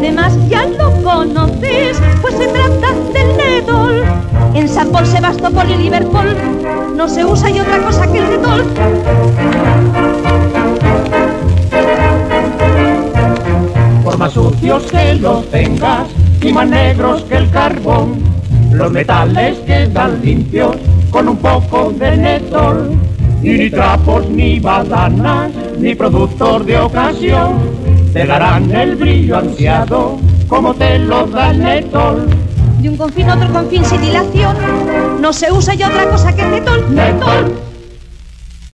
demás ya lo conoces, pues se trata del Nedol. En San Paul, Sebastopol y Liverpool no se usa y otra cosa que el Dettol. Por más sucios que los tengas y más negros que el carbón, los metales quedan limpios con un poco de Nedol. Y ni trapos, ni badanas, ni productos de ocasión te darán el brillo ansiado como te lo da el Nedol. De un confín a otro confín sin dilación no se usa y otra cosa que el Dettol. Nedol.